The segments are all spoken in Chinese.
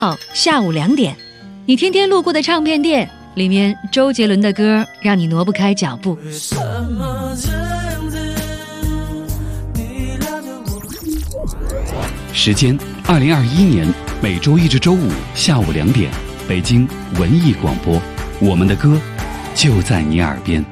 下午2点，你天天路过的唱片店，里面周杰伦的歌让你挪不开脚步。 时间2021年每周一至周五下午2点，北京文艺广播，我们的歌就在你耳边。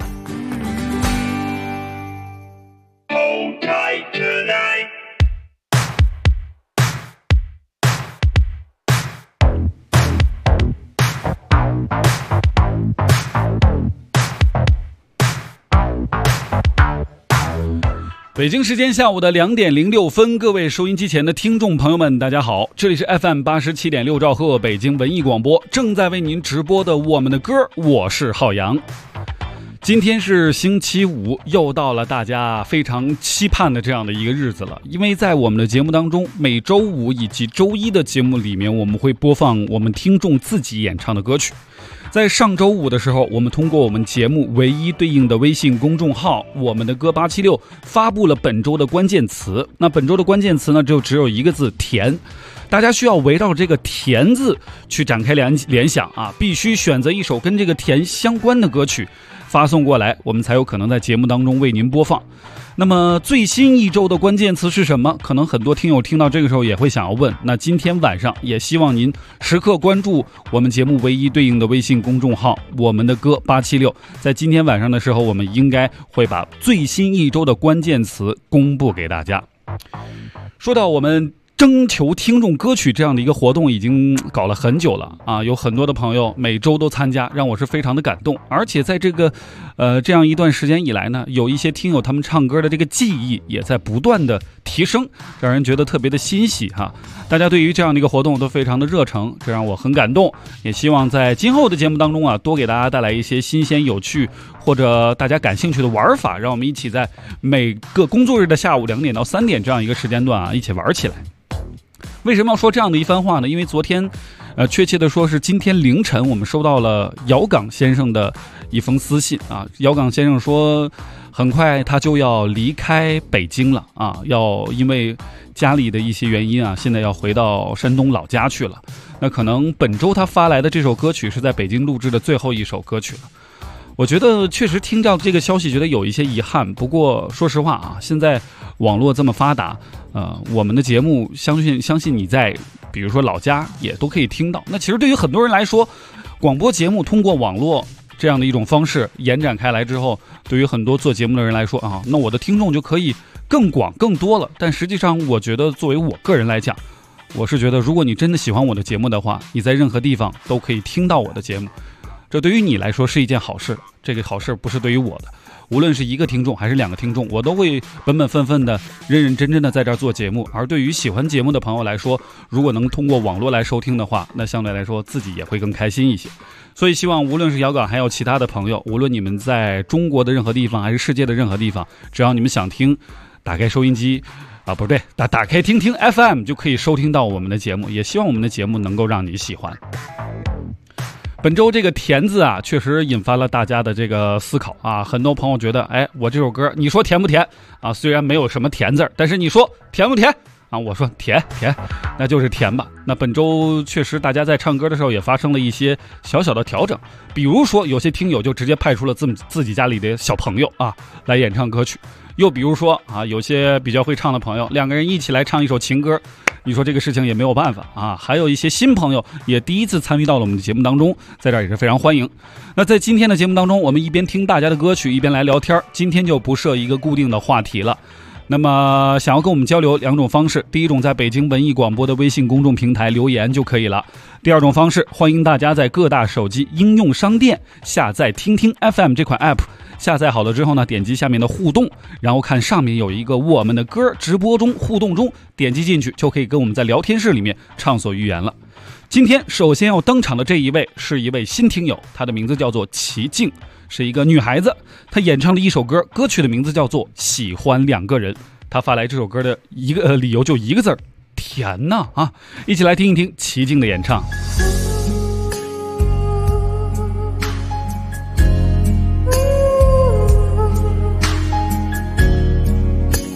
北京时间下午的2点06分，各位收音机前的听众朋友们，大家好，这里是 FM 87.6兆赫北京文艺广播，正在为您直播的我们的歌，我是浩洋。今天是星期五，又到了大家非常期盼的这样的一个日子了，因为在我们的节目当中，每周五以及周一的节目里面，我们会播放我们听众自己演唱的歌曲。在上周五的时候，我们通过我们节目唯一对应的微信公众号我们的歌876发布了本周的关键词。那本周的关键词呢，只有一个字，甜。大家需要围绕这个甜字去展开联想啊，必须选择一首跟这个甜相关的歌曲发送过来，我们才有可能在节目当中为您播放。那么最新一周的关键词是什么？可能很多听友听到这个时候也会想要问，那今天晚上也希望您时刻关注我们节目唯一对应的微信公众号我们的歌876，在今天晚上的时候，我们应该会把最新一周的关键词公布给大家。说到我们征求听众歌曲这样的一个活动已经搞了很久了啊，有很多的朋友每周都参加，让我是非常的感动。而且在这个这样一段时间以来呢，有一些听友他们唱歌的这个技艺也在不断的提升，让人觉得特别的欣喜哈。大家对于这样的一个活动都非常的热诚，这让我很感动。也希望在今后的节目当中啊，多给大家带来一些新鲜有趣或者大家感兴趣的玩法，让我们一起在每个工作日的下午2点到3点这样一个时间段啊，一起玩起来。为什么要说这样的一番话呢？因为昨天确切的说是今天凌晨，我们收到了姚岗先生的一封私信啊。姚岗先生说很快他就要离开北京了啊，要因为家里的一些原因啊，现在要回到山东老家去了。那可能本周他发来的这首歌曲是在北京录制的最后一首歌曲了。我觉得确实听到这个消息觉得有一些遗憾，不过说实话啊，现在网络这么发达，我们的节目相信你在比如说老家也都可以听到。那其实对于很多人来说，广播节目通过网络这样的一种方式延展开来之后，对于很多做节目的人来说啊，那我的听众就可以更广更多了。但实际上我觉得作为我个人来讲，我是觉得如果你真的喜欢我的节目的话，你在任何地方都可以听到我的节目，这对于你来说是一件好事。这个好事不是对于我的，无论是一个听众还是2个听众，我都会本本分分的认认真真的在这儿做节目。而对于喜欢节目的朋友来说，如果能通过网络来收听的话，那相对来说自己也会更开心一些。所以希望无论是姚岗还有其他的朋友，无论你们在中国的任何地方还是世界的任何地方，只要你们想听，打开收音机啊，不对，打开听听 FM 就可以收听到我们的节目。也希望我们的节目能够让你喜欢。本周这个甜字啊，确实引发了大家的这个思考啊。很多朋友觉得，哎，我这首歌你说甜不甜啊？虽然没有什么甜字，但是你说甜不甜啊？我说甜，那就是甜吧。那本周确实大家在唱歌的时候也发生了一些小小的调整，比如说有些听友就直接派出了自己家里的小朋友啊来演唱歌曲，又比如说啊，有些比较会唱的朋友，2个人一起来唱一首情歌，你说这个事情也没有办法啊。还有一些新朋友也第一次参与到了我们的节目当中，在这儿也是非常欢迎。那在今天的节目当中，我们一边听大家的歌曲，一边来聊天。今天就不设一个固定的话题了。那么想要跟我们交流2种方式，第一种在北京文艺广播的微信公众平台留言就可以了。第2种方式，欢迎大家在各大手机应用商店下载听听 FM 这款 app， 下载好了之后呢，点击下面的互动，然后看上面有一个我们的歌直播中互动中，点击进去就可以跟我们在聊天室里面畅所欲言了。今天首先要登场的这一位是一位新听友，她的名字叫做齐静，是一个女孩子，她演唱了一首歌，歌曲的名字叫做《喜欢2个人》。她发来这首歌的一个理由就一个字，甜呐啊！一起来听一听齐静的演唱。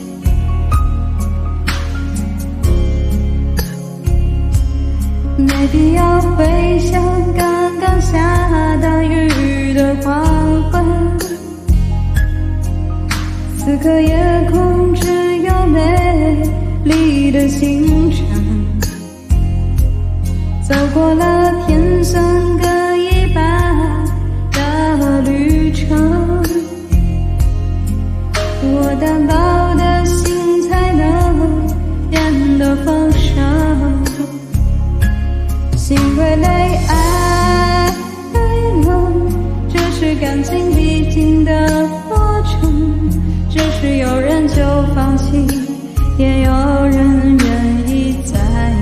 那必要回想刚刚下大雨的黄昏，此刻夜空只有美丽的星辰，走过了天算各一半的旅程，我单薄的心才能变得丰盛，心会累，爱会冷，这是感情必经的过程，只是有人就放弃，也有人愿意再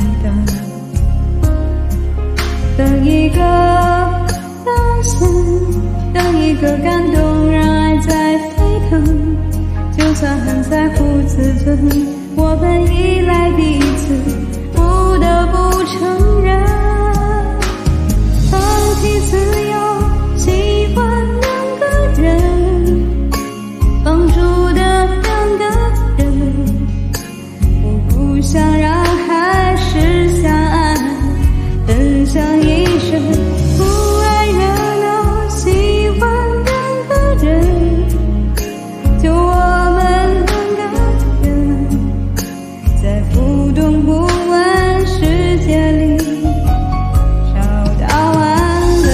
等一个发现，等一个感动，让爱在沸腾，就算很在乎自尊，我们依赖彼此，不得不承认，放弃自由，喜欢两个人，放逐的两个人，我不想让还是相爱分享一生，不爱热闹，喜欢两个人，就我们两个人，在不懂不问世界里找到安稳。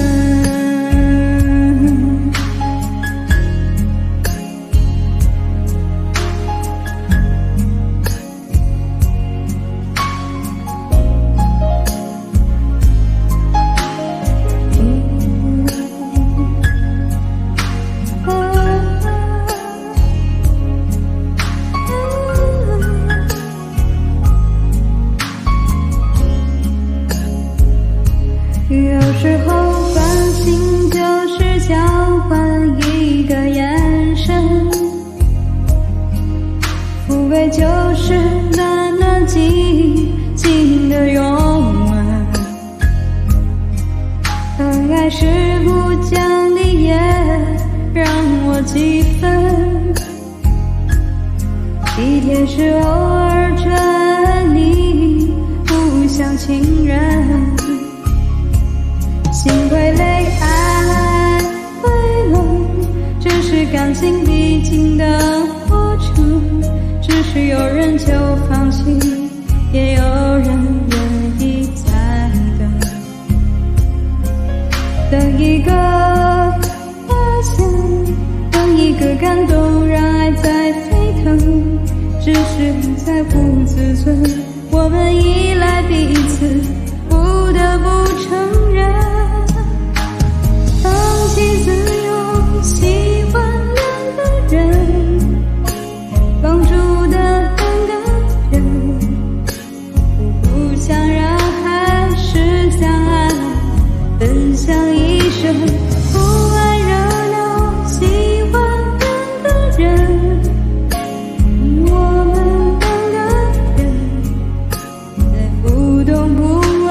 有时候关心就是交换一个眼神，抚慰就是暖暖静静的拥吻，当爱是不讲理也让我几分，体贴是偶尔整你不像情人，心会累，爱会冷，这是感情必经的过程，只是有人就放弃，也有人愿意再等一个发现，等一个感动，让爱在沸腾，只是在乎自尊，我们依赖彼此，不得不承认，放弃自由，喜欢两个人，放逐的两个人，我不想让还是相爱分享一生，不爱热闹，喜欢两个人，我们两个人，在不懂不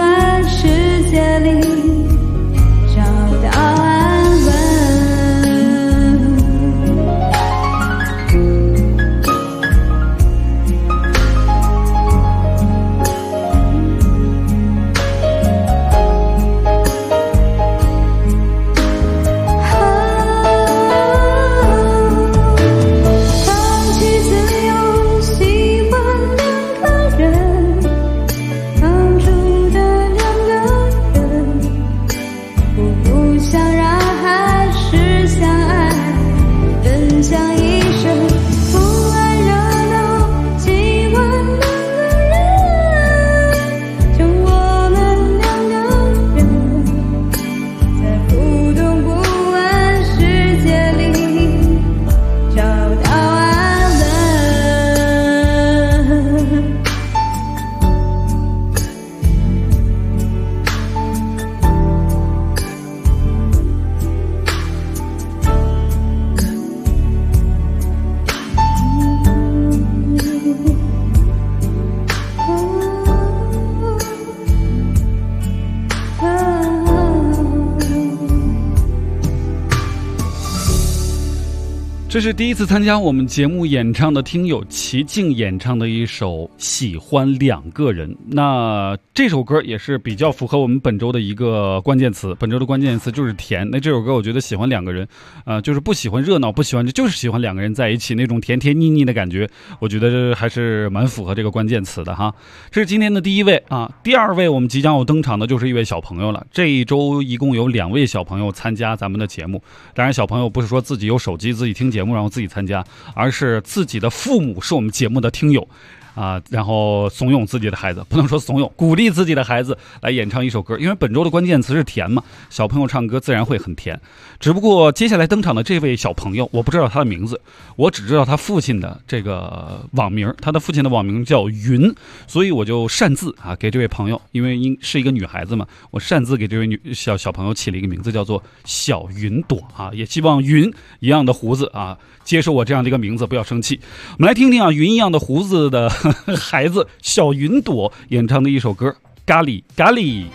这是第一次参加我们节目演唱的听友齐静演唱的一首《喜欢两个人》。那这首歌也是比较符合我们本周的一个关键词，本周的关键词就是甜。那这首歌我觉得喜欢两个人，就是不喜欢热闹，不喜欢就是喜欢两个人在一起那种甜甜腻腻的感觉，我觉得这还是蛮符合这个关键词的哈。这是今天的第一位啊，第二位我们即将要登场的就是一位小朋友了。这一周一共有2位小朋友参加咱们的节目，当然小朋友不是说自己有手机自己听节目然后自己参加，而是自己的父母是我们节目的听友然后怂恿自己的孩子，不能说怂恿，鼓励自己的孩子来演唱一首歌，因为本周的关键词是甜嘛，小朋友唱歌自然会很甜。只不过接下来登场的这位小朋友，我不知道他的名字，我只知道他父亲的这个网名，他的父亲的网名叫云，所以我就擅自给这位朋友，因为是一个女孩子嘛，我擅自给这位小朋友起了一个名字，叫做小云朵也希望云一样的胡子接受我这样的一个名字，不要生气。我们来听听云一样的胡子的孩子小云朵演唱的一首歌《咖喱咖喱》。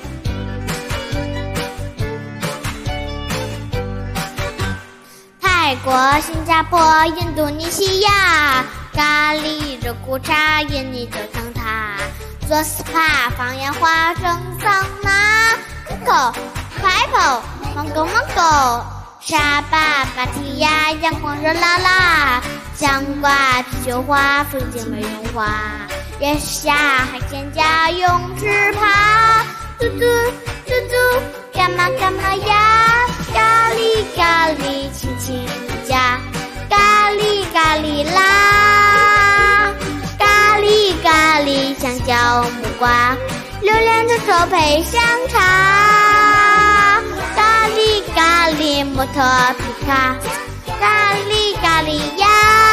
泰国、新加坡、印度尼西亚，咖喱热苦茶，印尼热汤塔，做 SPA 放烟花，蒸桑拿，可口、pineapple、mango、沙巴、芭提雅，阳光热辣辣，香瓜、啤酒花，风景美容花，月下海鲜家，泳池爬，嘟嘟嘟嘟，干嘛干嘛呀？咖喱咖喱，亲亲家，咖喱咖喱啦，咖喱咖喱，香蕉木瓜，榴莲的手配香茶，咖喱咖喱，摩托皮卡，咖喱咖喱呀，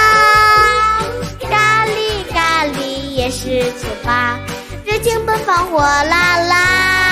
咖喱咖喱也是酒吧，热情奔放火辣辣。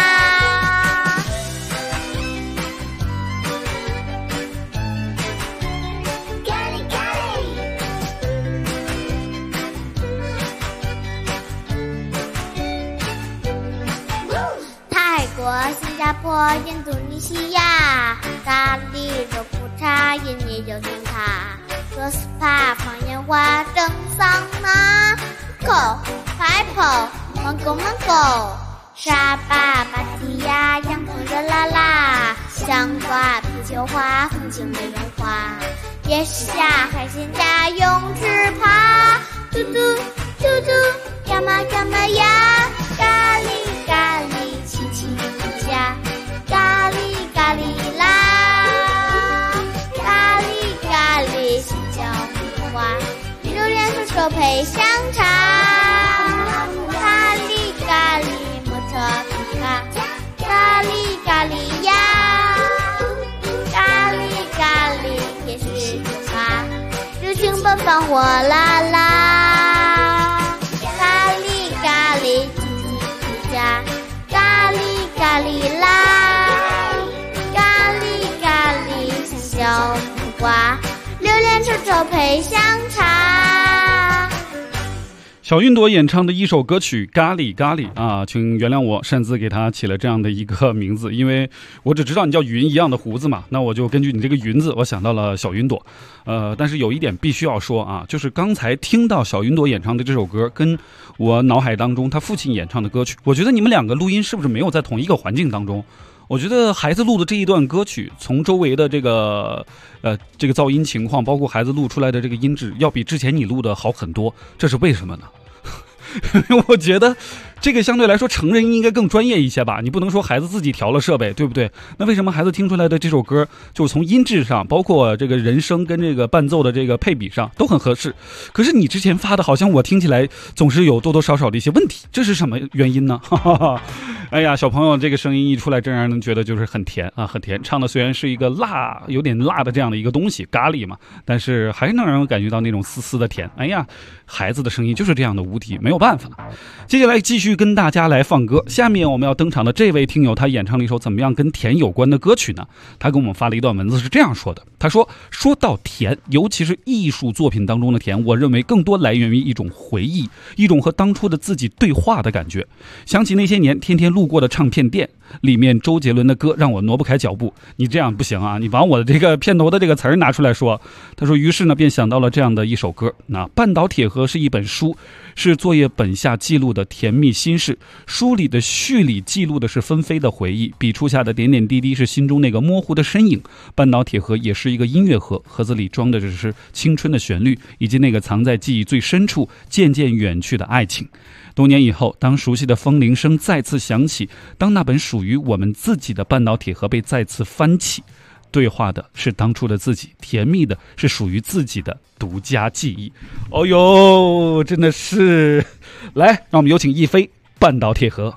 泰国、新加坡、印度尼西亚，咖喱热苦茶，印尼热汤塔，做 SPA 放烟花，蒸桑拿，可口、pineapple、mango、沙巴、芭提雅，阳光热辣辣，香瓜、啤酒花，风景美容花，月下海鲜家，泳池爬，嘟嘟嘟嘟，干嘛干嘛呀？咖喱咖喱，亲亲家，咖喱咖喱啦，咖喱咖喱，香蕉木瓜，榴莲水手配香茶，咖喱咖喱，摩托皮卡，咖喱咖喱呀，咖喱咖喱也是酒吧，热情奔放火辣辣，咖喱咖喱，亲亲家，咖喱咖喱啦，咖喱咖喱，香蕉木瓜，榴莲臭臭配香茶。 小云朵演唱的一首歌曲《咖喱咖喱》请原谅我擅自给他起了这样的一个名字，因为我只知道你叫云一样的胡子嘛，那我就根据你这个云字，我想到了小云朵。但是有一点必须要说就是刚才听到小云朵演唱的这首歌，跟我脑海当中他父亲演唱的歌曲，我觉得你们两个录音是不是没有在同一个环境当中？我觉得孩子录的这一段歌曲，从周围的这个噪音情况，包括孩子录出来的这个音质，要比之前你录的好很多，这是为什么呢？我觉得这个相对来说成人应该更专业一些吧，你不能说孩子自己调了设备，对不对？那为什么孩子听出来的这首歌就是从音质上，包括这个人声跟这个伴奏的这个配比上都很合适，可是你之前发的好像我听起来总是有多多少少的一些问题，这是什么原因呢？哎呀，小朋友这个声音一出来真让人觉得就是很甜很甜，唱的虽然是一个有点辣的这样的一个东西，咖喱嘛，但是还是能让人感觉到那种丝丝的甜。哎呀，孩子的声音就是这样的无敌，没有办法。接下来继续跟大家来放歌，下面我们要登场的这位听友，他演唱了一首怎么样跟甜有关的歌曲呢？他给我们发了一段文字是这样说的，他说到甜，尤其是艺术作品当中的甜，我认为更多来源于一种回忆，一种和当初的自己对话的感觉。想起那些年天天路过的唱片店， 里面周杰伦的歌让我挪不开脚步。你这样不行啊，你把我的这个片头的这个词儿拿出来说。他说，于是呢便想到了这样的一首歌。那半岛铁盒是一本书，是作业本下记录的甜蜜心事。书里的序里记录的是纷飞的回忆，笔触下的点点滴滴是心中那个模糊的身影。半岛铁盒也是一个音乐盒，盒子里装的只是青春的旋律，以及那个藏在记忆最深处渐渐远去的爱情。多年以后，当熟悉的风铃声再次响起，当那本属于我们自己的半岛铁盒被再次翻起，对话的是当初的自己，甜蜜的是属于自己的独家记忆。哦哟，真的是。来，让我们有请一飞半岛铁盒。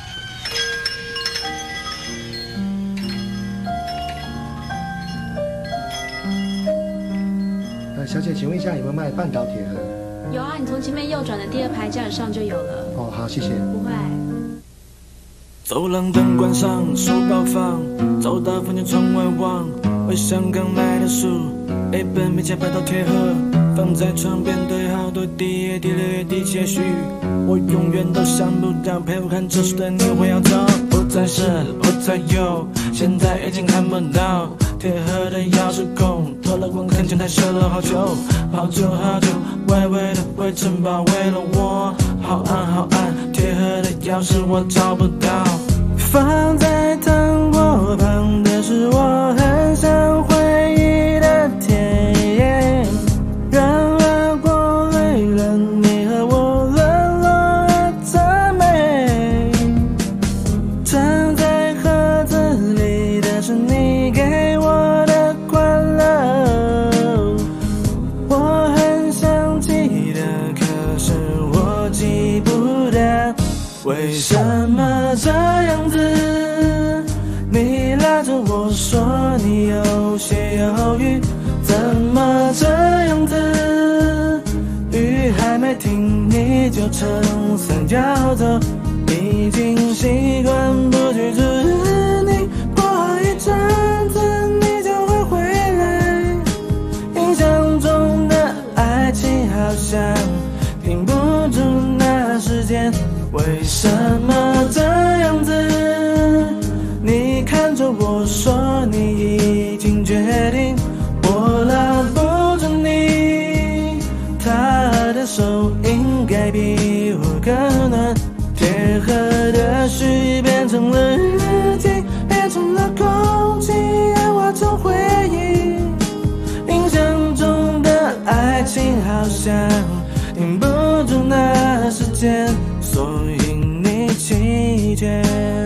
小姐，请问一下有没有卖半岛铁盒？ 有啊，你从前面右转的第2排架子上就有了。 哦，好，谢谢。 不会。 走廊灯关上，书包放，走到房间窗外望，回想刚买的书，一本名叫半岛铁盒，放在床边堆好多第1页、第6页、第7页序。我永远都想不到陪我看这书的你会要走，不再是，不再有，现在已经看不到。铁盒的钥匙孔，脱了光看前台射了好久，好久好久，微微的灰尘包围了我，好暗好暗，铁盒的钥匙我找不到。放在糖果旁的是我很想回忆的甜，然而过滤了你和我沦落的赞美，藏在盒子里的是你给我的快乐，我很想记得，可是我记不得，为什么这样子？你拉着我说你有些犹豫，怎么这样子？雨还没停你就撑伞要走，已经习惯不去注视你，过一阵子你就会回来。印象中的爱情好像停不住那时间，为什么这样子？你看着我说你已经决定，我拉不住你，他的手应该比我更暖，铁盒的序变成了日记，变成了空气，也化成回忆。印象中的爱情好像停不住那时间，所以你弃权。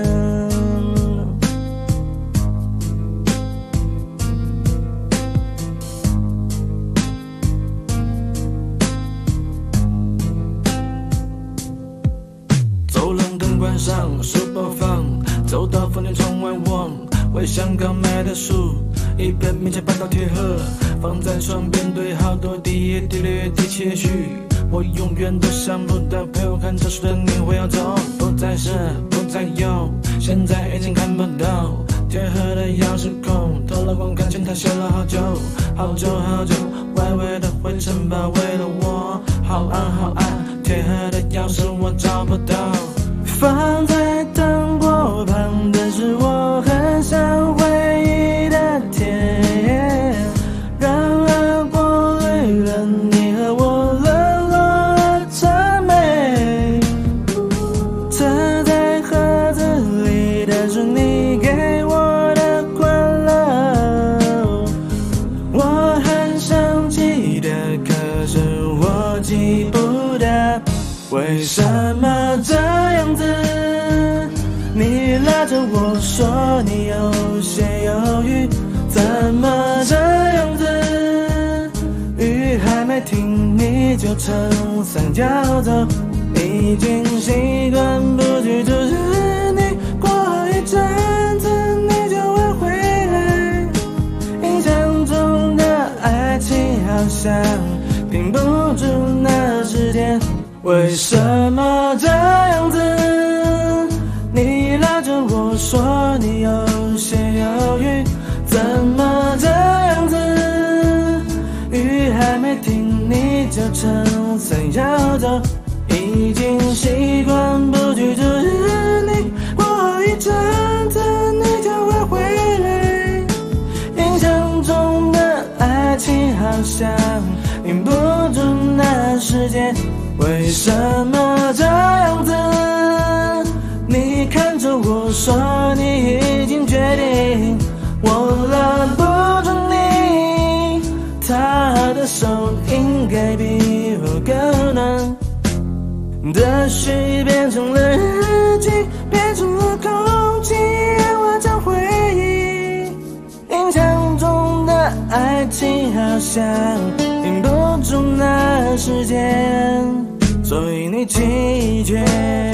关上书包放，走到房间窗外望，回想刚买的书，一本名叫半岛铁盒，放在床边堆好多第1页、第6页、第7页序。我永远都想不到陪我看这书的你会要走，不再是，不再有，现在已经看不到。铁盒的钥匙孔，透了光看前台写了好久，好久好久，微微的灰尘包围了我，好暗好暗，铁盒的钥匙我找不到。放在糖果旁的是我很想回忆的甜，然而过滤了你和我沦落的赞美，藏在盒子里的是你给我的快乐，我很想记得，可是我记不得，为什么这样子？你拉着我说你有些犹豫，怎么这样子？雨还没停你就撑伞要走，已经习惯不去注视你，过一阵子你就会回来。印象中的爱情好像停不住那时间，为什么这样子？你拉着我说你有些犹豫，怎么这样子？雨还没停你就撑伞要走，已经习惯不去注视你，过一阵像停不住那时间，为什么这样子？你看着我说你已经决定，我拦不住你，他的手应该比我更暖的许变成了日记，变成了空气，我将回忆。印象中的爱情好像停不住那时间，所以你拒绝。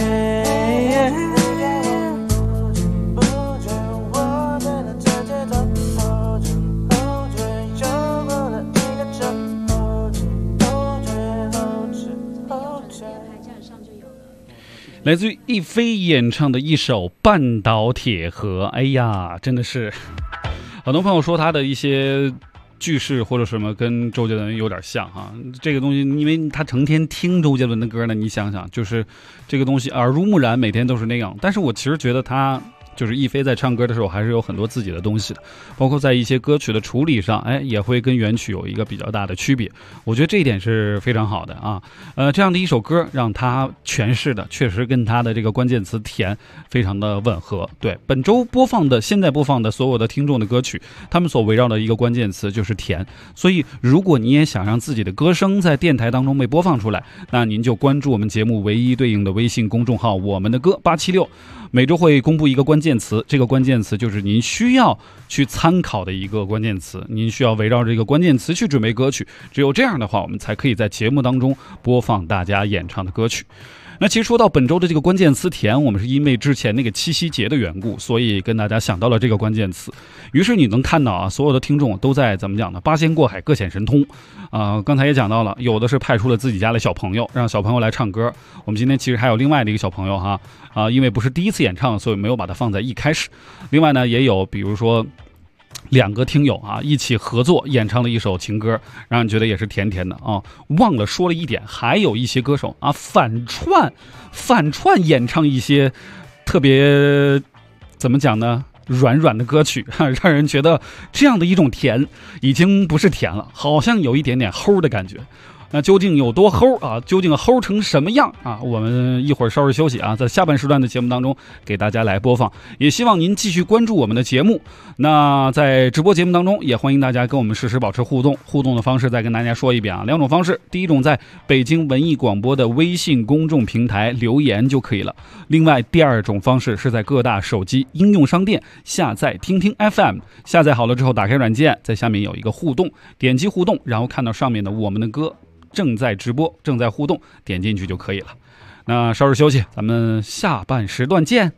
来自于亦菲演唱的一首《半岛铁盒》。哎呀，真的是很多朋友说他的一些句式或者什么跟周杰伦有点像哈。这个东西因为他成天听周杰伦的歌呢，你想想就是这个东西耳濡目染，每天都是那样。但是我其实觉得他就是亦菲在唱歌的时候还是有很多自己的东西的，包括在一些歌曲的处理上，也会跟原曲有一个比较大的区别。我觉得这一点是非常好的啊。这样的一首歌让他诠释的确实跟他的这个关键词甜非常的吻合。对，本周现在播放的所有的听众的歌曲，他们所围绕的一个关键词就是甜。所以如果你也想让自己的歌声在电台当中被播放出来，那您就关注我们节目唯一对应的微信公众号我们的歌876，每周会公布一个关键词，这个关键词就是您需要去参考的一个关键词，您需要围绕这个关键词去准备歌曲，只有这样的话，我们才可以在节目当中播放大家演唱的歌曲。那其实说到本周的这个关键词甜，我们是因为之前那个七夕节的缘故，所以跟大家想到了这个关键词。于是你能看到啊，所有的听众都在怎么讲呢？八仙过海，各显神通。刚才也讲到了，有的是派出了自己家的小朋友，让小朋友来唱歌。我们今天其实还有另外的一个小朋友哈，因为不是第一次演唱，所以没有把它放在一开始。另外呢，也有比如说两个听友啊一起合作演唱了一首情歌，让人觉得也是甜甜的啊。忘了说了一点，还有一些歌手啊反串演唱一些特别怎么讲呢？软软的歌曲，让人觉得这样的一种甜已经不是甜了，好像有一点点齁的感觉。那究竟有多齁啊？究竟齁成什么样啊？我们一会儿稍事休息啊，在下半时段的节目当中给大家来播放。也希望您继续关注我们的节目。那在直播节目当中，也欢迎大家跟我们实时保持互动。互动的方式再跟大家说一遍啊，两种方式。第一种在北京文艺广播的微信公众平台留言就可以了。另外，第二种方式是在各大手机应用商店下载听听 FM， 下载好了之后打开软件，在下面有一个互动，点击互动，然后看到上面的我们的歌正在直播，正在互动，点进去就可以了。那稍事休息，咱们下半时段见。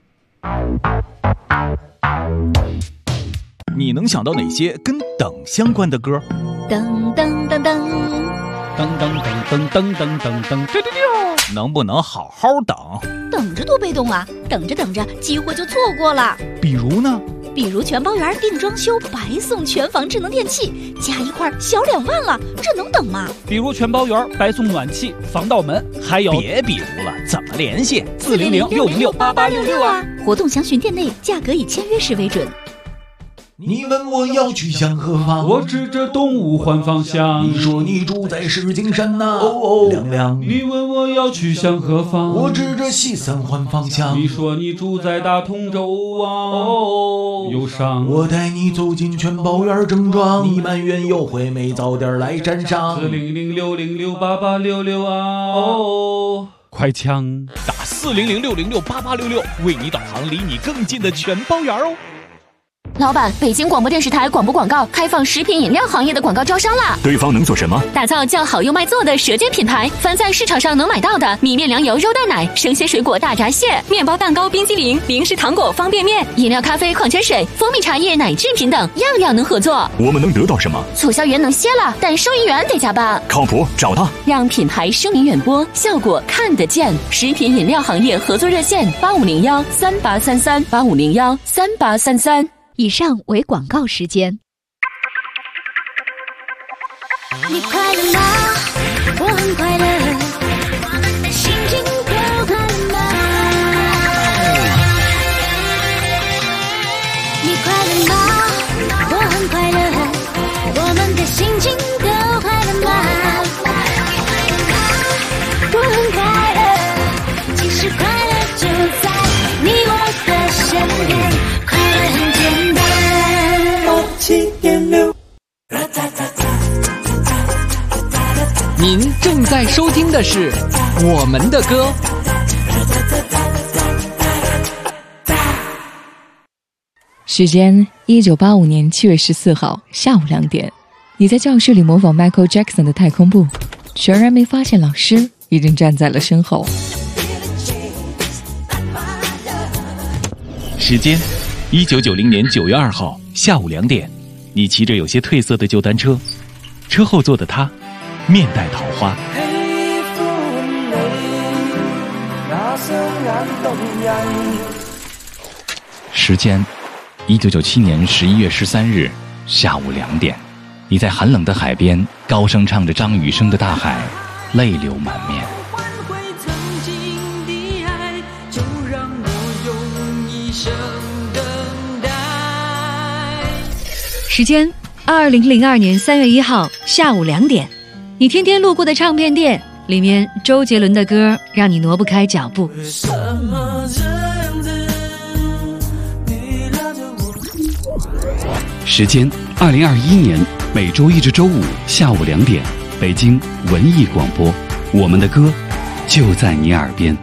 你能想到哪些跟等相关的歌？ 噔噔噔噔噔噔噔噔噔噔噔噔， 能不能好好等？ 等着多被动啊！等着等着，机会就错过了。 比如呢？ 比如全包园定装修白送全房智能电器，加一块小2万了，这能等吗？ 比如全包园白送暖气、防盗门，还有别比如了，怎么联系 ？400-606-8866啊！活动详询店内，价格以签约时为准。 你问我要去向何方， 我指着东吴换方向。 你说你住在石景山呐，亮亮。 你问我要去向何方， 我指着西三环方向。 你说你住在大同州啊，忧伤。 我带你走进全包园正装，你埋怨优惠没早点来沾上。 400-606-8866啊，快枪打400-606-8866，为你导航离你更近的全包园哦。 老板，北京广播电视台广播广告开放食品饮料行业的广告招商啦！ 对方能做什么？ 打造叫好又卖座的舌尖品牌，凡在市场上能买到的米面粮油肉蛋奶、生鲜水果大闸蟹、面包蛋糕冰激凌、零食糖果方便面、饮料咖啡矿泉水、蜂蜜茶叶奶制品等，样样能合作。 我们能得到什么？ 促销员能歇了，但收银员得加班。 靠谱，找他， 让品牌声名远播，效果看得见。食品饮料行业合作热线8501-3833 8501-3833。以上为广告时间。 你快乐吗？我很快乐，我们的心情都快乐吗？你快乐吗？我很快乐，我们的心情都 87.6。 您正在收听的是我们的歌。 时间1985年7月14号下午2点，你在教室里模仿 Michael Jackson 的太空步，全然没发现老师已经站在了身后。 时间1990年9月2号下午2点，你骑着有些褪色的旧单车，车后座的他面带桃花。 时间1997年11月13日下午2点，你在寒冷的海边高声唱着张雨生的《大海》，泪流满面。 时间2002年3月1号下午2点，你天天路过的唱片店，里面周杰伦的歌让你挪不开脚步。 时间2021年每周一至周五下午2点，北京文艺广播，我们的歌就在你耳边。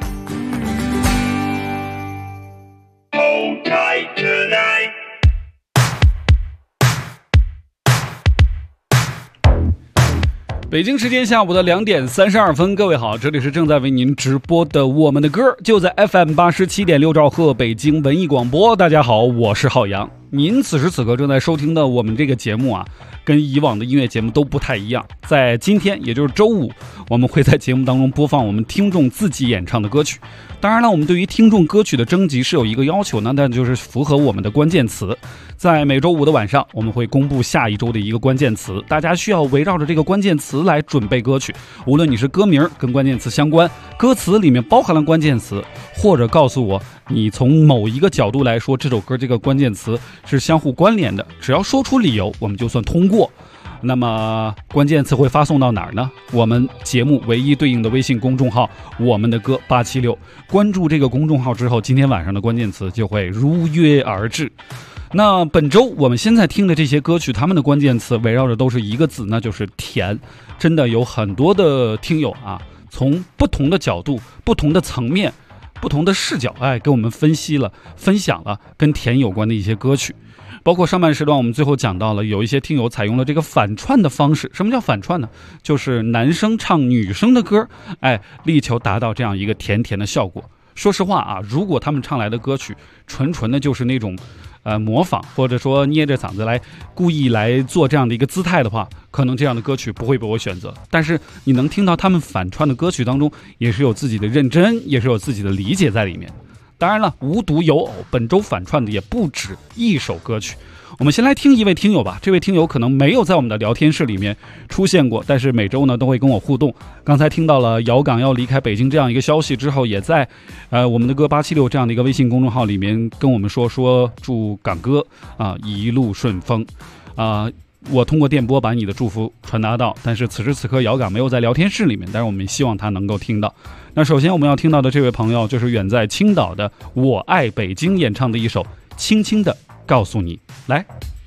北京时间下午的2点32分，各位好，这里是正在为您直播的我们的歌，就在 FM 87.6兆赫北京文艺广播。大家好，我是浩洋。您此时此刻正在收听的我们这个节目啊，跟以往的音乐节目都不太一样。在今天，也就是周五，我们会在节目当中播放我们听众自己演唱的歌曲。当然了，我们对于听众歌曲的征集是有一个要求呢，那就是符合我们的关键词。在每周五的晚上，我们会公布下一周的一个关键词，大家需要围绕着这个关键词来准备歌曲。无论你是歌名跟关键词相关，歌词里面包含了关键词，或者告诉我你从某一个角度来说这首歌这个关键词是相互关联的，只要说出理由，我们就算通过。那么关键词会发送到哪儿呢？我们节目唯一对应的微信公众号我们的歌876，关注这个公众号之后，今天晚上的关键词就会如约而至。那本周我们现在听的这些歌曲，他们的关键词围绕着都是一个字，那就是甜。真的有很多的听友啊，从不同的角度、不同的层面、不同的视角，给我们分享了跟甜有关的一些歌曲。包括上半时段我们最后讲到了，有一些听友采用了这个反串的方式。什么叫反串呢？就是男生唱女生的歌，力求达到这样一个甜甜的效果。说实话啊，如果他们唱来的歌曲纯的就是那种模仿，或者说捏着嗓子来故意来做这样的一个姿态的话，可能这样的歌曲不会被我选择。但是你能听到他们反串的歌曲当中，也是有自己的认真，也是有自己的理解在里面。当然了，无独有偶，本周反串的也不止一首歌曲。我们先来听一位听友吧，这位听友可能没有在我们的聊天室里面出现过，但是每周呢都会跟我互动。刚才听到了姚港要离开北京这样一个消息之后，也在我们的歌876这样的一个微信公众号里面跟我们说祝港哥一路顺风我通过电波把你的祝福传达到，但是此时此刻姚港没有在聊天室里面，但是我们希望他能够听到。那首先我们要听到的这位朋友就是远在青岛的我爱北京演唱的一首轻轻的告诉你，来。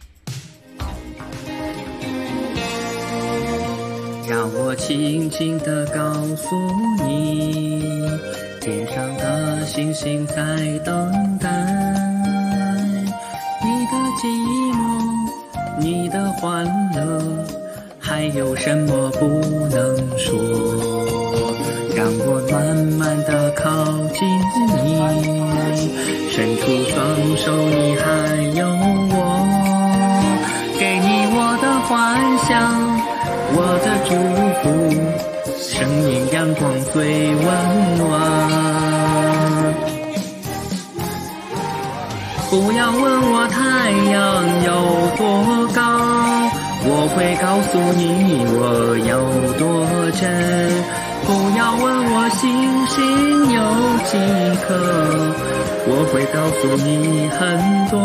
让我轻轻地告诉你，天上的星星在等待，你的寂寞，你的欢乐，还有什么不能说？让我慢慢地靠近你，伸出双手，你还有我，给你我的幻想，我的祝福，声音阳光最温暖。不要问我太阳有多高，我会告诉你我有多真。不要问我星星有几颗，我会告诉你很多。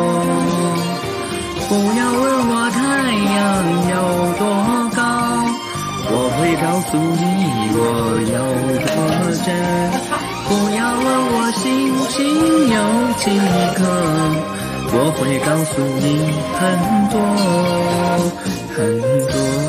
不要问我太阳有多高，我会告诉你我有多真。不要问我星星有几颗，我会会告诉你很多很多。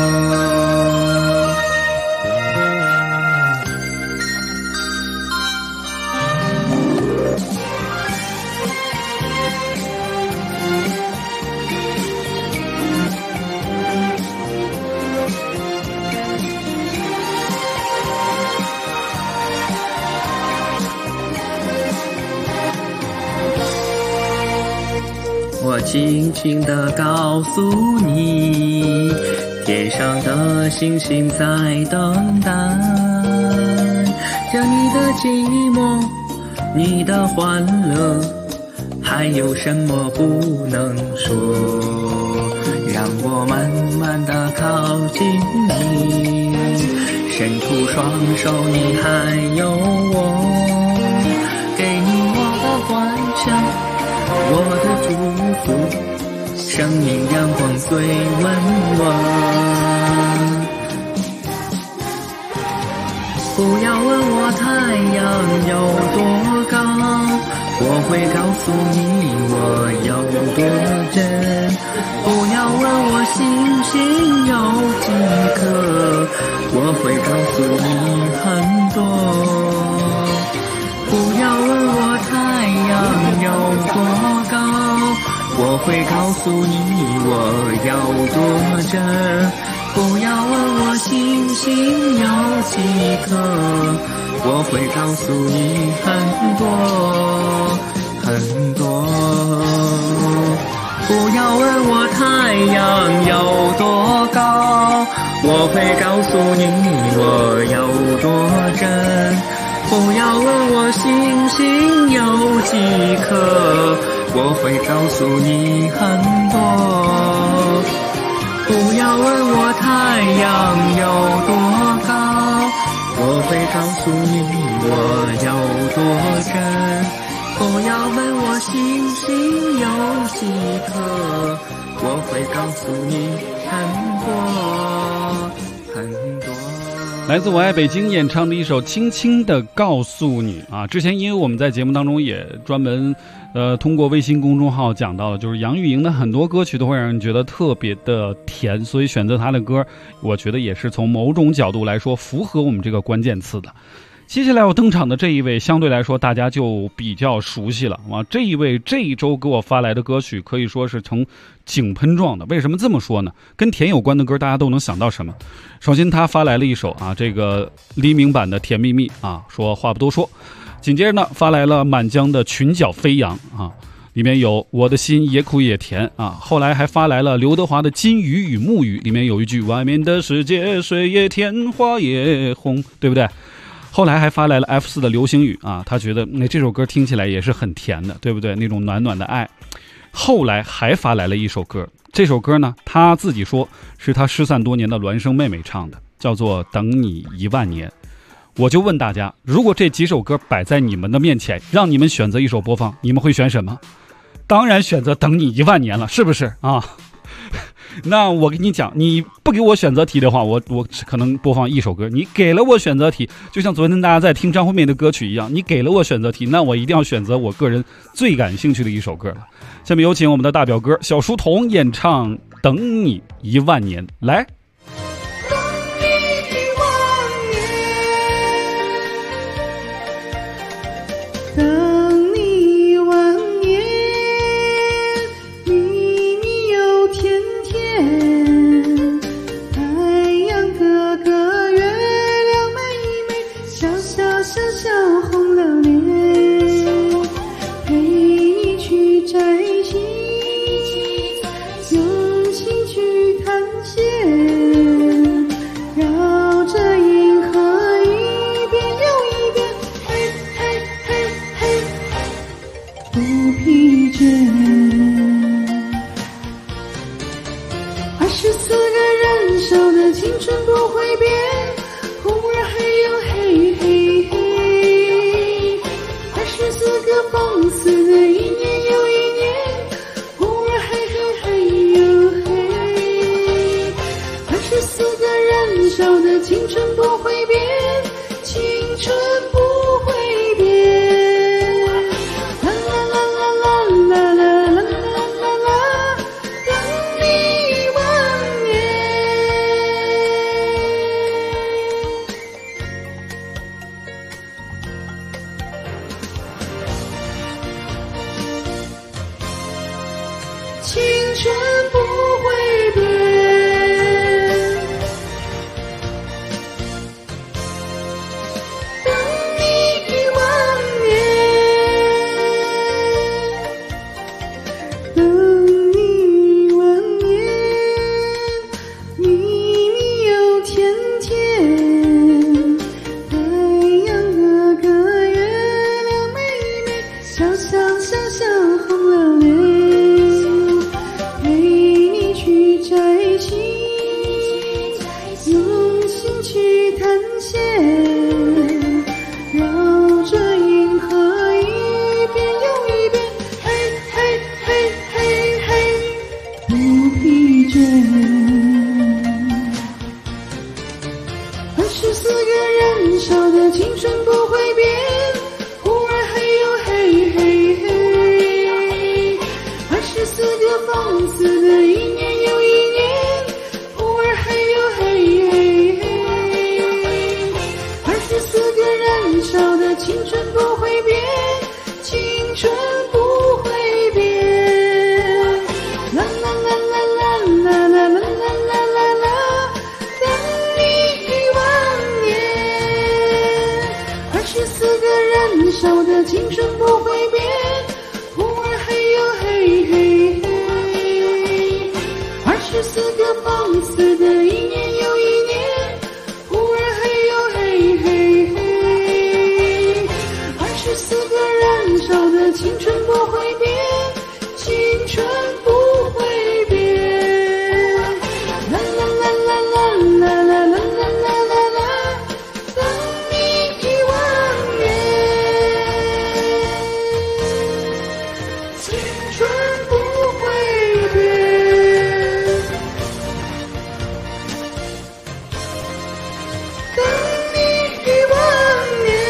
我轻轻地告诉你，天上的星星在等待，将你的寂寞，你的欢乐，还有什么不能说，让我慢慢地靠近你，伸出双手，你还有我，给你我的幻想，我的祝福，生命阳光最温暖。不要问我太阳有多高，我会告诉你我有多真。不要问我星星有几颗，我会告诉你很多。不要问我太阳有多高，我会告诉你我有多真。不要问我星星有几颗，我会告诉你很多很多。不要问我太阳有多高，我会告诉你我有多真。不要问我星星有几颗，我会告诉你很多。不要问我太阳有多高，我会告诉你我有多真。不要问我星星有几颗，我会告诉你很多很多。 来自我爱北京演唱的一首轻轻地告诉你啊，之前因为我们在节目当中也专门通过微信公众号讲到了，就是杨钰莹的很多歌曲都会让人觉得特别的甜，所以选择她的歌我觉得也是从某种角度来说符合我们这个关键词的。接下来我登场的这一位相对来说大家就比较熟悉了啊，这一位这一周给我发来的歌曲可以说是呈井喷状的。为什么这么说呢？跟甜有关的歌大家都能想到什么？首先他发来了一首啊这个黎明版的甜蜜蜜啊，说话不多说。紧接着呢发来了满江的裙角飞扬啊，里面有我的心也苦也甜啊。后来还发来了刘德华的金鱼与木鱼，里面有一句外面的世界水也甜花也红，对不对？后来还发来了 F4 的流星雨啊，他觉得这首歌听起来也是很甜的，对不对？那种暖暖的爱。后来还发来了一首歌，这首歌呢他自己说是他失散多年的孪生妹妹唱的，叫做等你10000年。我就问大家，如果这几首歌摆在你们的面前，让你们选择一首播放，你们会选什么？当然选择等你10000年了，是不是啊？那我跟你讲，你不给我选择题的话，我可能播放一首歌。你给了我选择题，就像昨天大家在听张惠妹的歌曲一样，你给了我选择题，那我一定要选择我个人最感兴趣的一首歌了。下面有请我们的大表哥小书童演唱《等你10000年》，来。 等你10000年，秘密又甜甜，太阳哥哥，月亮美一枚，笑笑笑笑红了脸，陪你去摘星，用心去探险，绕着银河一遍又一遍，嘿嘿嘿嘿，不疲倦。24个燃烧的青春不会变，红日还有黑黑黑。24个放肆的一年又一年，红日黑黑黑又黑。24个燃烧的青春不会变，青春不会变。啦啦啦啦啦啦啦啦啦。 青春不会变。等你10000年，等你10000年，秘密又甜甜。太阳哥哥，月亮妹妹，小小小小红了脸，陪你去摘星，用心去探险，绕着银河一遍又一遍，嘿嘿嘿嘿嘿，不疲倦。24个燃烧的青春不会变，忽而嘿呦嘿嘿嘿，24个放肆的一年又一年，忽而嘿呦嘿嘿嘿，24个燃烧的青春不会变，青春不会变，啦啦啦啦啦啦啦啦啦啦啦，等你10000年，24个燃烧的青春不会变，忽而嘿呦嘿嘿嘿，24个放肆的一年又一年，忽而嘿呦嘿嘿嘿，24个燃烧的青春不会变，青春不会变，啦啦啦啦啦啦啦啦啦啦啦，等你10000年，青春不会变，等你10000年。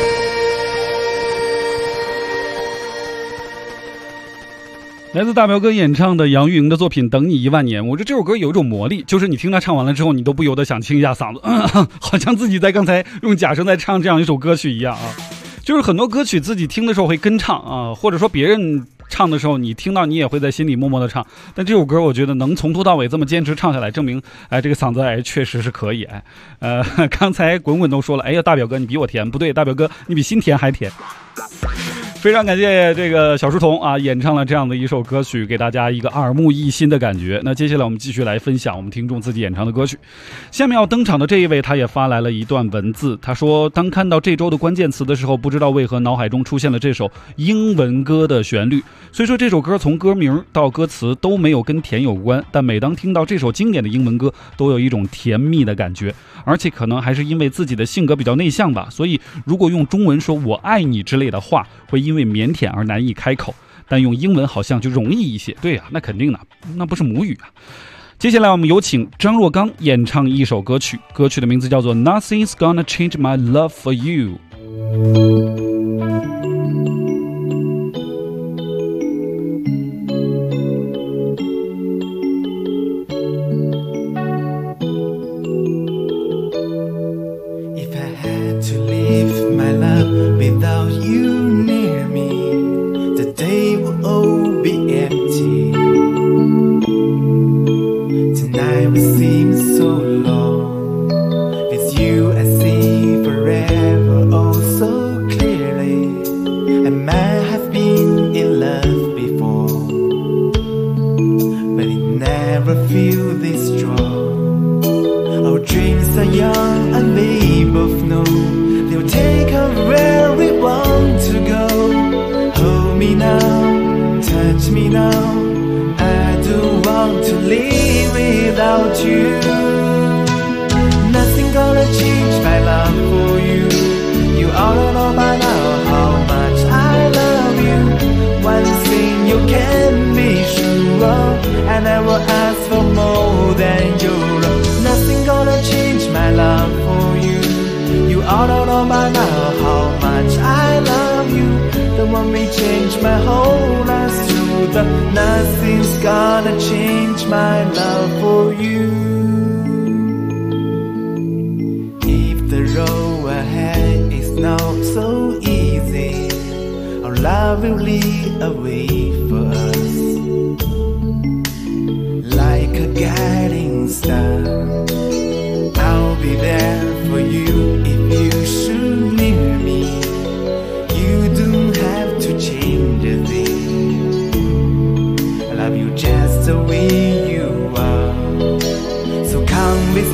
来自大表哥演唱的杨钰莹的作品《等你10000年》，我觉得这首歌有一种魔力，就是你听他唱完了之后，你都不由得想清一下嗓子，好像自己在刚才用假声在唱这样一首歌曲一样啊。就是很多歌曲自己听的时候会跟唱啊，或者说别人唱的时候，你听到你也会在心里默默的唱。但这首歌我觉得能从头到尾这么坚持唱下来，证明这个嗓子确实是可以刚才滚滚都说了，哎呀大表哥你比我甜，不对，大表哥你比新甜还甜。非常感谢这个小书童啊，演唱了这样的一首歌曲，给大家一个耳目一新的感觉。那接下来我们继续来分享我们听众自己演唱的歌曲。下面要登场的这一位，他也发来了一段文字，他说当看到这周的关键词的时候，不知道为何脑海中出现了这首英文歌的旋律。虽说这首歌从歌名到歌词都没有跟甜有关，但每当听到这首经典的英文歌，都有一种甜蜜的感觉。而且可能还是因为自己的性格比较内向吧，所以如果用中文说我爱你之类的话，会因为腼腆而难以开口，但用英文好像就容易一些。对啊，那肯定的，那不是母语啊。接下来我们有请张若刚演唱一首歌曲，歌曲的名字叫做 Nothing's Gonna Change My Love For You。 Without you near me, the day will all be empty. Tonight will seem so long. With you I see forever oh so clearly. I might have been in love before, but it never feel this strong. Our dreams are young and we both know they'll take us where we want to go. Hold me now, touch me now. I don't want to live without you. Nothing gonna change my love for you. You all know by now how much I love you. One thing you can be sure, I never ask for more than your love. Nothing gonna change my love for you. You all know by now how much I love you. The one may change my whole life through the nothing's gonna change my love for you. If the road ahead is not so easy, our love will lead a way for us.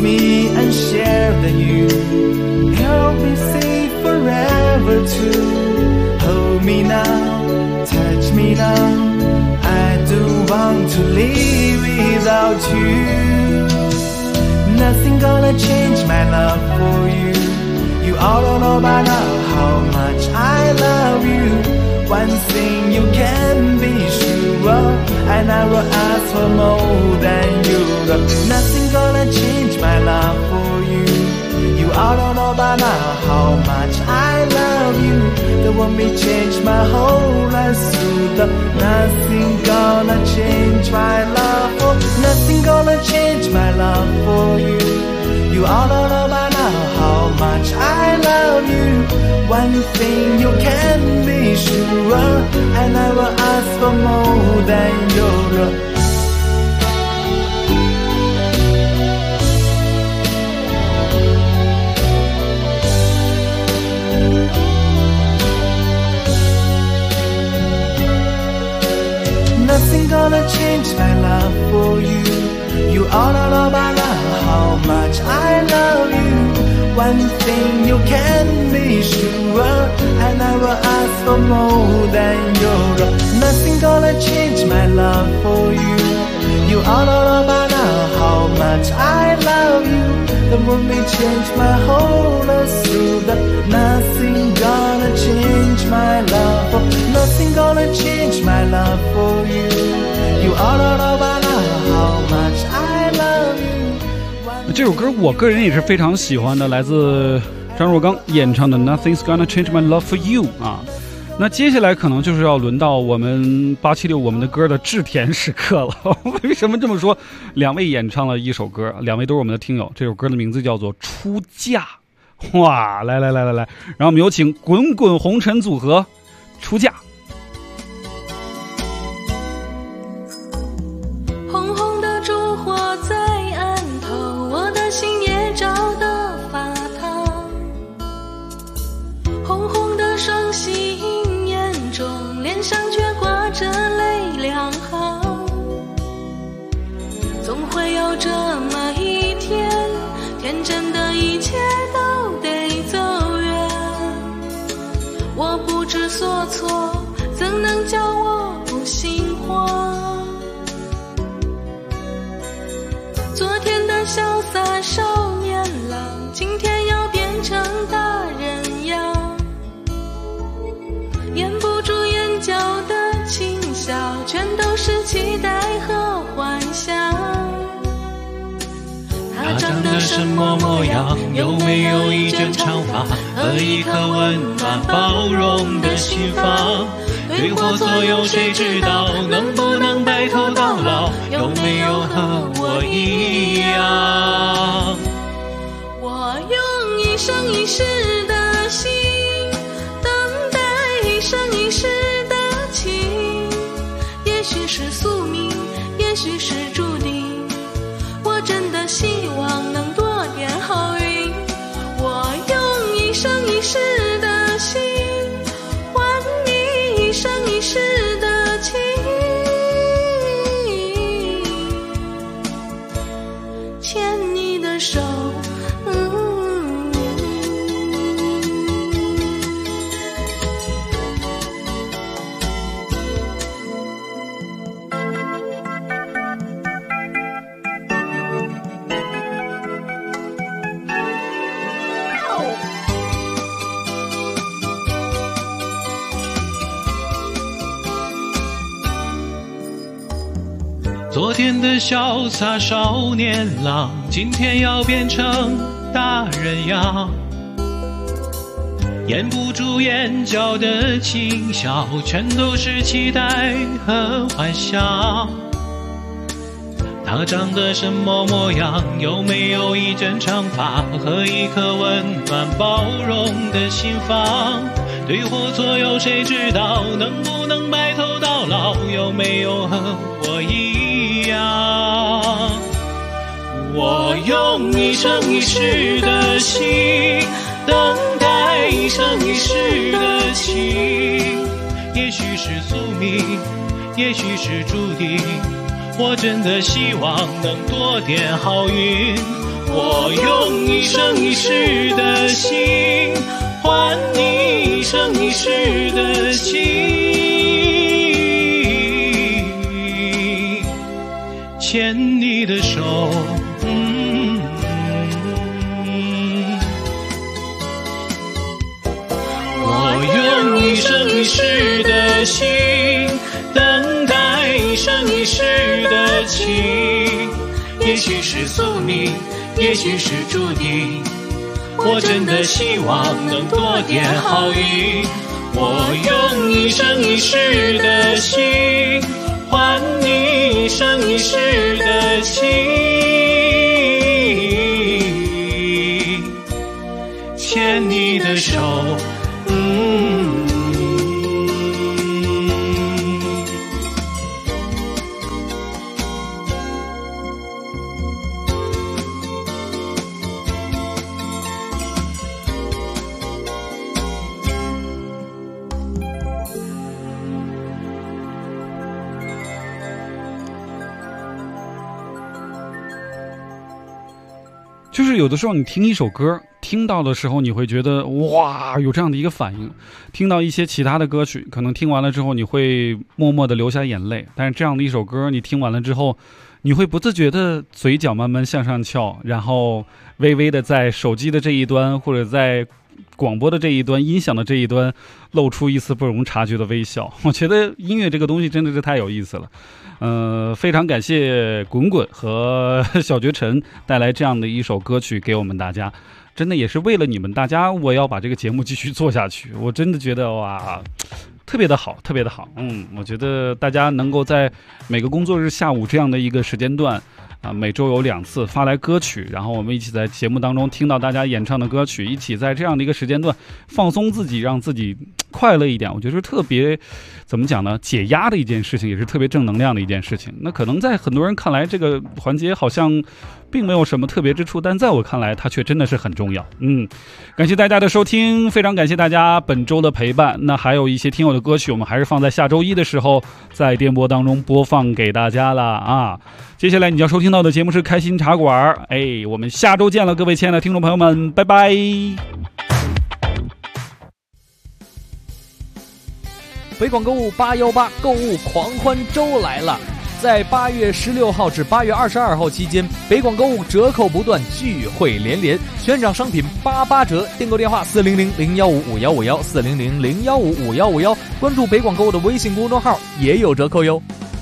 me and share than you. Help me say forever too. Hold me now, touch me now. I don't want to live without you. Nothing gonna change my love for you. You all don't know by now how much I love you. One thing you can be sure, I never ask for more than you. Nothing gonna change my love for you. You all don't know by now how much I love you. That won't be change my whole life through. Nothing gonna change my love for. Nothing gonna change my love for you. You all don't know by now how much I love you. One thing you can be sure, I never ask for more than your love. Nothing gonna change my love for you. You all don't know by now how much I love you. One thing you can be sure, I never ask for more than your love. Nothing gonna change my love for you. You all don't know by now how much I love you. The moon may change my whole life through. Nothing gonna change my love for. Nothing gonna change my love for you. You all don't know by now how much I love you. 这首歌我个人也是非常喜欢的，来自张若刚演唱的 Nothing's Gonna Change My Love For You 啊。那接下来可能就是要轮到我们876我们的歌的制甜时刻了。为什么这么说？两位演唱了一首歌，两位都是我们的听友，这首歌的名字叫做《出嫁》。哇，来，然后我们有请滚滚红尘组合《出嫁》。 总会有这么一天，天真的一切都得走远。我不知所措，怎能叫我不心慌？昨天的潇洒少年郎，今天要变成大人样。掩不住眼角的轻笑，全都是期待和幻想。 他长得什么模样？有没有一卷长发和一颗温暖包容的心房？对或错有谁知道？能不能白头到老？有没有和我一样？ 我用一生一世的心，等待一生一世的情。也许是宿命，也许是注定。我真的希望能多点好运，我用一生一世的心换你一生一世的情，牵你的手。 昨天的潇洒少年郎，今天要变成大人样。掩不住眼角的轻笑，全都是期待和幻想。他长得什么模样？有没有一卷长发和一颗温暖包容的心房？对或错有谁知道？能不能白头到老？有没有和我一样？我用一生一世的心等待一生一世的情。也许是宿命，也许是注定。我真的希望能多点好运， 我用一生一世的心换你一生一世的情，牵你的手，我用一生一世的心等待一生一世的情，也许是宿命，也许是注定，我真的希望能多点好运。我用一生一世的心换你一生一世的情，牵你的手， 就是有的时候你听一首歌，听到的时候你会觉得哇，有这样的一个反应。听到一些其他的歌曲，可能听完了之后你会默默的流下眼泪，但是这样的一首歌你听完了之后，你会不自觉的嘴角慢慢向上翘，然后微微的在手机的这一端或者在广播的这一端，音响的这一端露出一丝不容察觉的微笑。我觉得音乐这个东西真的是太有意思了。非常感谢滚滚和小绝尘带来这样的一首歌曲给我们大家，真的也是为了你们大家，我要把这个节目继续做下去。我真的觉得哇，特别的好，特别的好。我觉得大家能够在每个工作日下午这样的一个时间段每周有2次发来歌曲，然后我们一起在节目当中听到大家演唱的歌曲，一起在这样的一个时间段放松自己，让自己快乐一点。我觉得是特别怎么讲呢，解压的一件事情，也是特别正能量的一件事情。那可能在很多人看来这个环节好像并没有什么特别之处，但在我看来它却真的是很重要。感谢大家的收听，非常感谢大家本周的陪伴。那还有一些听友的歌曲我们还是放在下周一的时候在电波当中播放给大家了啊。接下来你要收听到的节目是开心茶馆，我们下周见了，各位亲爱的听众朋友们，拜拜。 北广购物818购物狂欢周来了，在8月16号至8月22号期间，北广购物折扣不断，聚会连连，全场商品88折。订购电话400-015-5151，400-015-5151，关注北广购物的微信公众号也有折扣哟。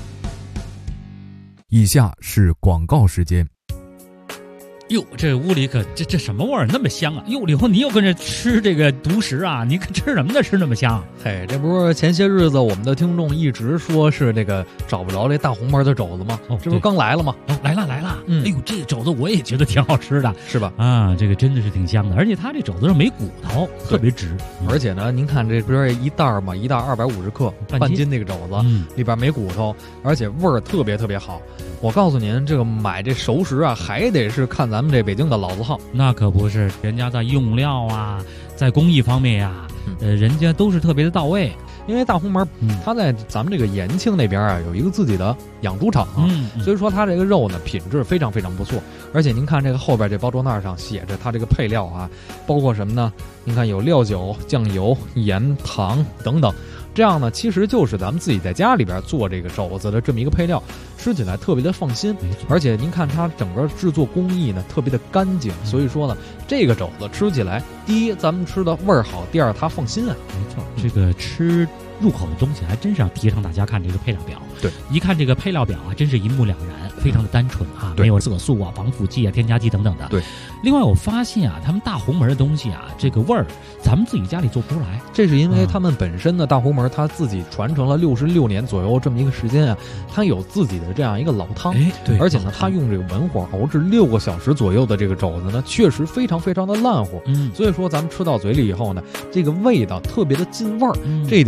以下是广告时间。 哟，这屋里可这什么味儿那么香啊！哟，李红，你又跟着吃这个独食啊？你可吃什么呢？吃那么香？ 嘿，这不是前些日子我们的听众一直说是这个找不着这大红门的肘子吗？这不是刚来了吗？ 来了。哎呦，这个肘子我也觉得挺好吃的， 是吧？ 啊，这个真的是挺香的，而且它这肘子上没骨头，特别直。 而且呢，您看这不是一袋嘛，一袋250克，半斤那个肘子，里边没骨头，而且味儿特别特别好。我告诉您，这个买这熟食啊，还得是看咱们这北京的老字号。 那可不是，人家在用料啊，在工艺方面呀，人家都是特别的到位。 因为大红门，它在咱们这个延庆那边啊，有一个自己的养猪场啊，所以说它这个肉呢品质非常非常不错。而且您看这个后边这包装袋上写着它这个配料啊，包括什么呢？您看有料酒、酱油、盐、糖等等。这样呢，其实就是咱们自己在家里边做这个肘子的这么一个配料，吃起来特别的放心。而且您看它整个制作工艺呢特别的干净，所以说呢，这个肘子吃起来，第一咱们吃的味儿好，第二它放心啊。 没错，这个吃入口的东西还真是要提倡大家看这个配料表。 对， 一看这个配料表啊，真是一目了然，非常的单纯啊，没有色素啊、防腐剂啊、添加剂等等的。 对， 另外我发现啊，他们大红门的东西啊，这个味儿咱们自己家里做不出来。 这是因为他们本身的大红门，他自己传承了66年左右这么一个时间啊，他有自己的这样一个老汤。 对， 而且呢，他用这个文火熬制6个小时左右的这个肘子呢，确实非常非常的烂乎。所以说咱们吃到嘴里以后呢，这个味道特别的进味儿。这一点呢，也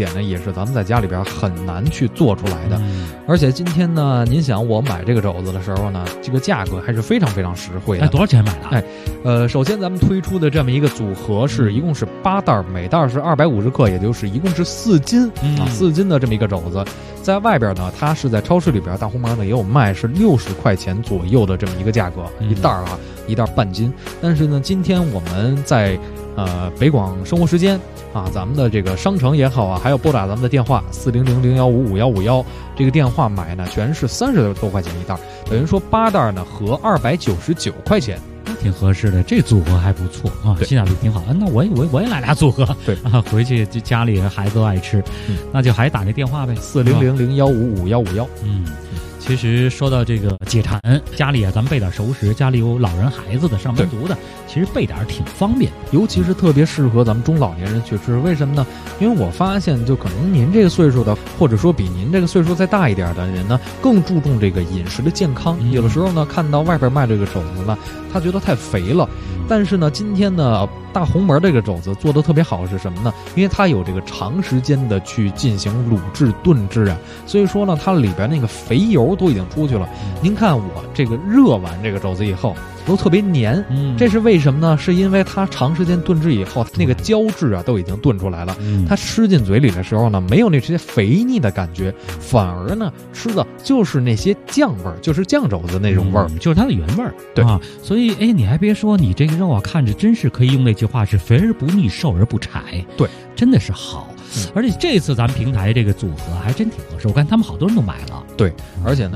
是咱们在家里边很难去做出来的。而且今天呢，您想我买这个肘子的时候呢，这个价格还是非常非常实惠的。 多少钱买的？ 首先咱们推出的这么一个组合一共是8袋，每袋是250克，也就是一共是4斤4斤的这么一个肘子。在外边呢，它是在超市里边大红门呢也有卖，是60块钱左右的这么一个价格，一袋一袋半斤。但是呢，今天我们在北广生活时间咱们的这个商城也好还有拨打咱们的电话400-015-5151这个电话买呢，全是30多块钱一袋，等于说8袋呢合299块钱。 挺合适的，这组合还不错性价比挺好。那我也来俩组合， 对回去就家里孩子都爱吃，那就还是打那电话呗 ，400-015-5151。 其实说到这个解馋，家里咱们备点熟食，家里有老人孩子的上班族的，其实备点挺方便的， 尤其是特别适合咱们中老年人去吃。为什么呢？因为我发现就可能您这个岁数的，或者说比您这个岁数再大一点的人呢，更注重这个饮食的健康。有的时候呢，看到外边卖这个肘子呢，他觉得太肥了。但是呢，今天呢，大红门这个肘子做的特别好是什么呢？因为它有这个长时间的去进行卤制炖制所以说呢，它里边那个肥油都已经出去了。您看我这个热完这个肘子以后都特别黏，这是为什么呢？是因为它长时间炖制以后，那个胶质都已经炖出来了，它吃进嘴里的时候呢，没有那些肥腻的感觉，反而呢吃的就是那些酱味儿，就是酱肘子那种味儿， 就是它的原味儿。对所以你还别说，你这个肉看着真是可以用那句话是肥而不腻，瘦而不柴。 对， 真的是好。而且这次咱们平台这个组合还真挺合适，我看他们好多人都买了。 对，而且呢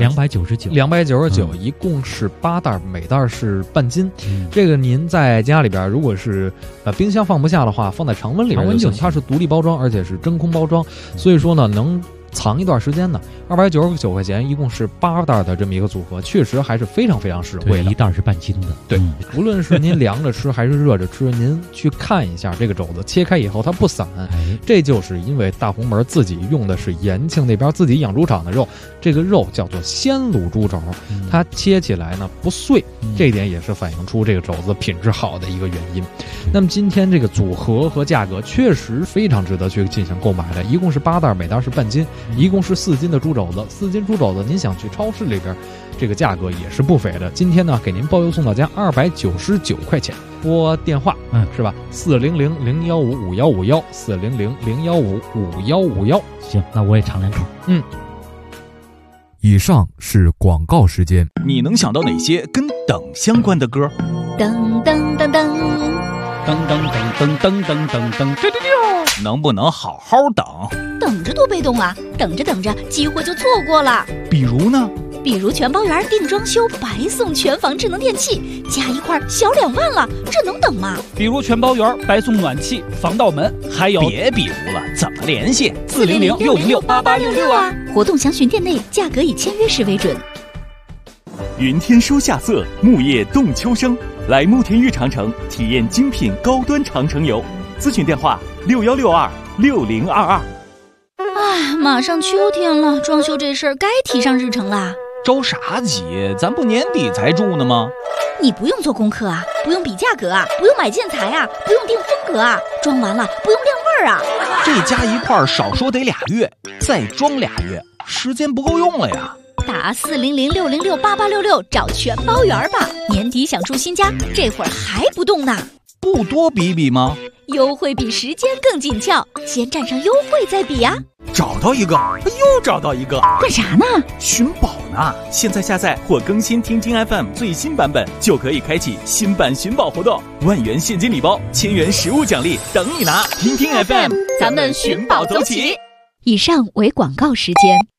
299一共是8袋，每袋是半斤。这个您在家里边如果是冰箱放不下的话，放在常温里边就行。它是独立包装，而且是真空包装，所以说呢能藏一段时间呢。299块钱，一共是8袋的这么一个组合，确实还是非常非常实惠的。 一袋是半斤的。 对，无论是您凉着吃还是热着吃，您去看一下这个肘子，切开以后它不散，这就是因为大红门自己用的是延庆那边自己养猪场的肉，这个肉叫做鲜卤猪肘，它切起来呢不碎，这一点也是反映出这个肘子品质好的一个原因。那么今天这个组合和价格确实非常值得去进行购买的，一共是8袋，每袋是半斤，一共是4斤的猪肘子。4斤猪肘子，您想去超市里边，这个价格也是不菲的。今天呢，给您包邮送到家299块钱。拨电话，是吧？400-015-5151，400-015-5151。 行，那我也尝两口。 以上是广告时间。 你能想到哪些跟等相关的歌？ 噔噔噔噔。 噔噔噔噔噔噔噔噔， 能不能好好等？ 等着多被动啊！等着等着，机会就错过了。 比如呢？ 比如全包园定装修，白送全房智能电器，加一块小2万了，这能等吗？ 比如全包园白送暖气、防盗门，还有别比如了，怎么联系 ？400-606-8866啊！活动详询店内，价格以签约时为准。 云天书夏色，木叶动秋声，来慕田峪长城体验精品高端长城游。咨询电话6162-6022。 马上秋天了，装修这事儿该提上日程啦。 着啥急？咱不年底才住呢吗？ 你不用做功课啊，不用比价格啊，不用买建材啊，不用定风格啊，装完了不用晾味儿啊。 这加一块少说得2月，再装2月，时间不够用了呀。 打400-606-8866找全包园吧，年底想住新家，这会儿还不动呢？ 不多比比吗？ 优惠比时间更紧俏，先占上优惠再比呀。 找到一个，又找到一个， 干啥呢？ 寻宝呢！现在下载或更新听听 FM 最新版本，就可以开启新版寻宝活动，1万元现金礼包，1000元实物奖励等你拿！听听 FM， 咱们寻宝走起。以上为广告时间。